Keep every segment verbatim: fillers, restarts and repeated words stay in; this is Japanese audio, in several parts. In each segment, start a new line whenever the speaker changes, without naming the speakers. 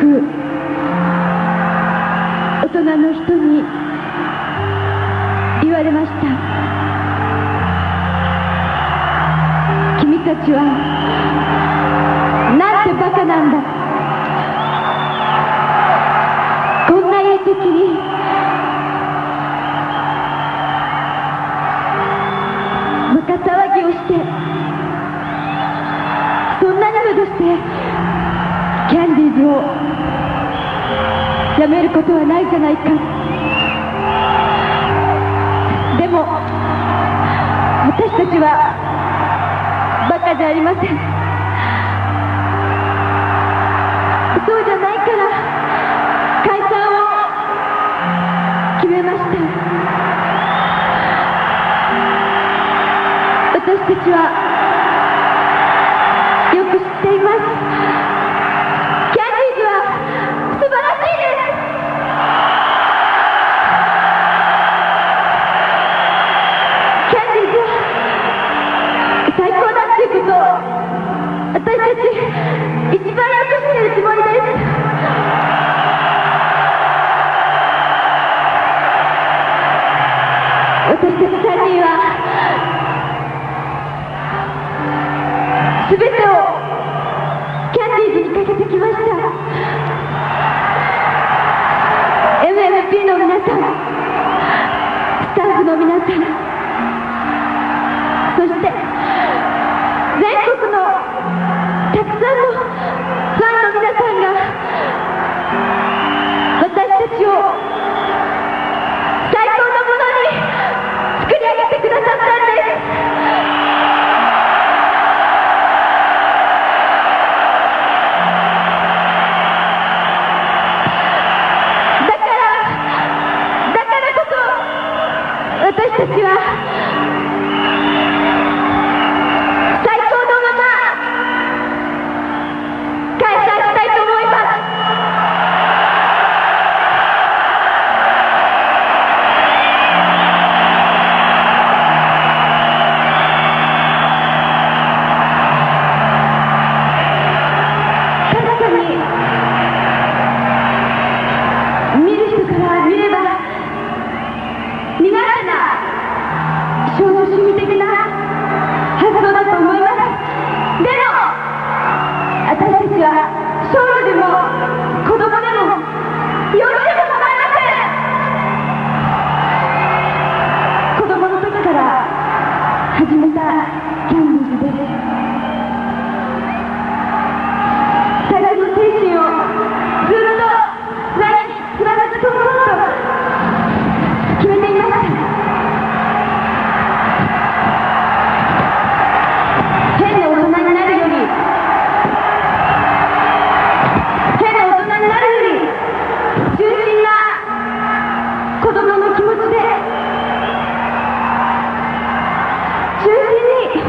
く大人の人に言われました。君たちはなんてバカなんだ、こんないい時にバカ騒ぎをして、そんなにまでしてキャンディーズをやめることはないじゃないか。でも私たちはバカじゃありません。そうじゃないから解散を決めました。私たちはよく知っています。キャンディーズは素晴らしいです。キャンディーズは最高だっていうことを私たち一番よく知っているつもりです。私たちさんにんは全てをキャンディーズにかけてきました。 エムエムピー の皆さん、スタッフの皆さん、そして全国のたくさんのファンの皆さんが私たちを最高のものに作り上げてくださったんです。私たちは最高のまま解散したいと思います。確かに見る人から見れば苦手な小主義的な発想だと思います。でも私たちは少女でも子供でも幼児でも構いません。子供の時から始めたキャンディーズです。最初の精神をずっと何貫き通そうと決めていました。変な大人になるより変な大人になるより純真な子供の気持ちで純真に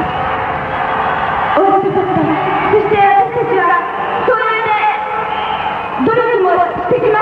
終わりたかった。そして私たちはそうやって努力もしてきました。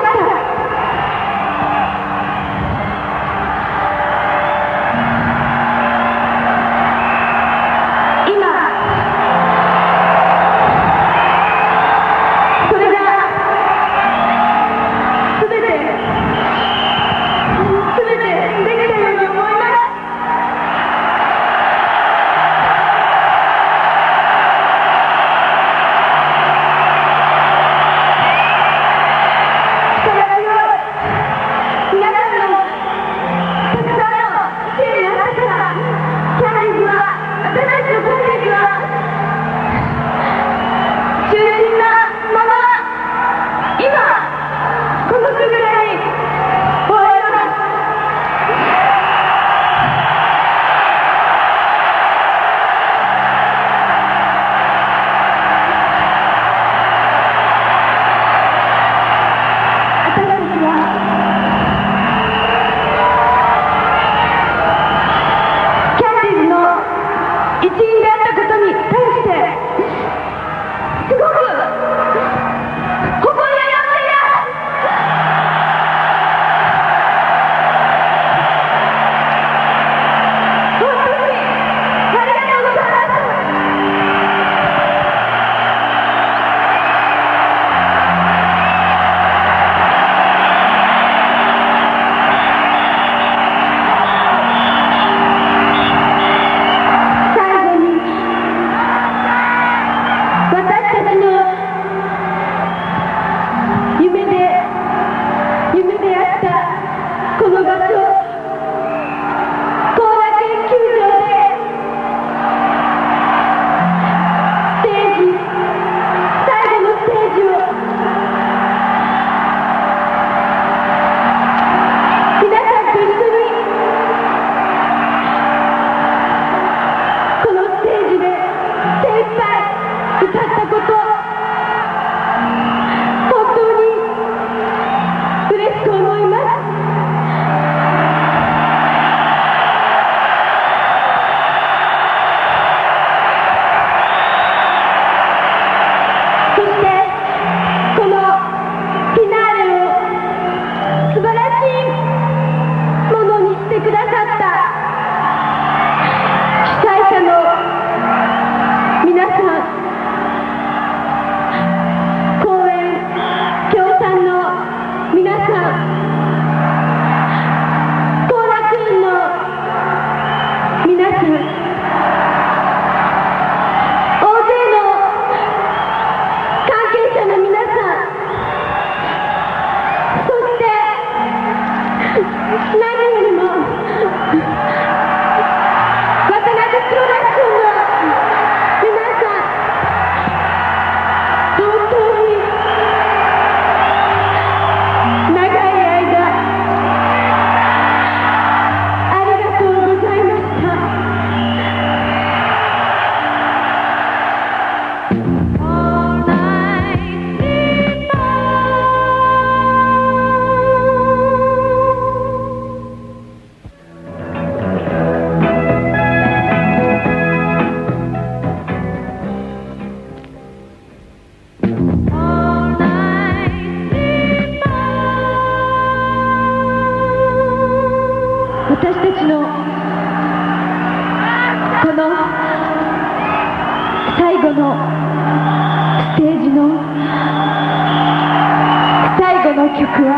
曲は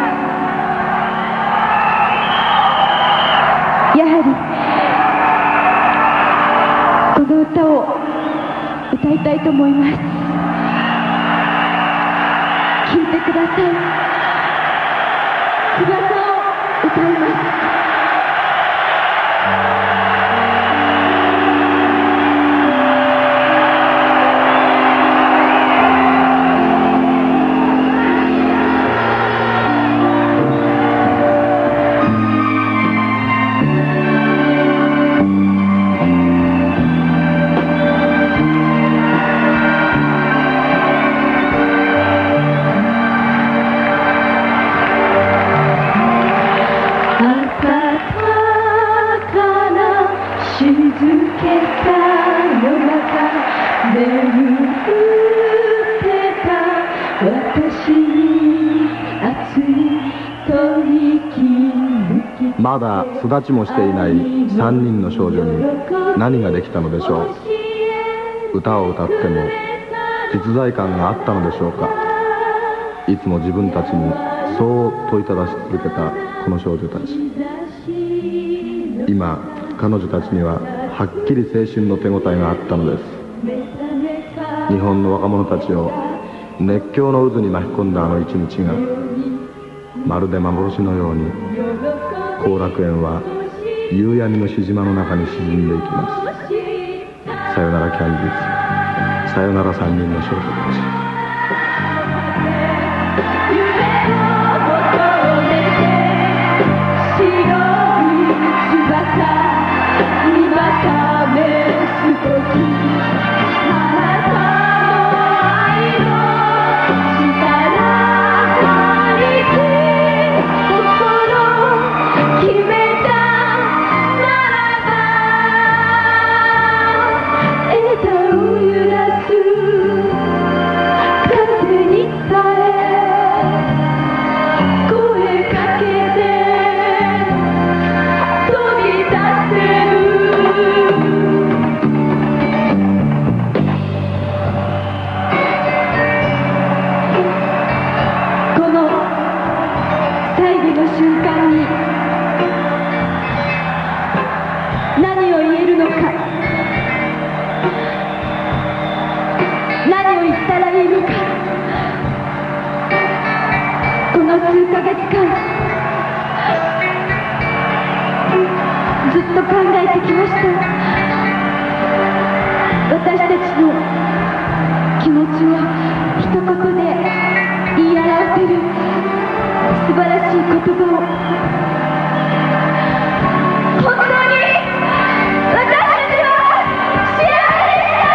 やはりこの歌を歌いたいと思います。聴いてください。翼を歌います。
まだ巣立ちもしていないさんにんの少女に何ができたのでしょう。歌を歌っても実在感があったのでしょうか。いつも自分たちにそう問いただし続けたこの少女たち。今彼女たちにははっきり青春の手応えがあったのです。日本の若者たちを熱狂の渦に巻き込んだあの一日がまるで幻のように後楽園は夕闇のしじまの中に沈んでいきます。さよならキャンディーズ、さよなら三人の少女たち。
ずっと考えてきました。私たちの気持ちを一言で言い表せる素晴らしい言葉を、本当に私たちは幸せでした。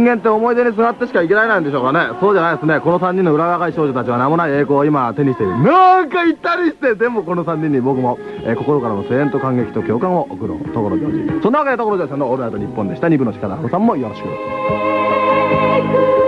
人間って思い出にすがってしか生きられないんでしょうかね。そうじゃないですね。このさんにんの裏若い少女たちは名もない栄光を今手にしている。なんか言ったりして、でもこのさんにんに僕も、えー、心からの声援と感激と共感を送ろう。所ジョージ。そんなわけで所ジョージさんのオールナイトニッポンでした。に部の力、さんもよろしく。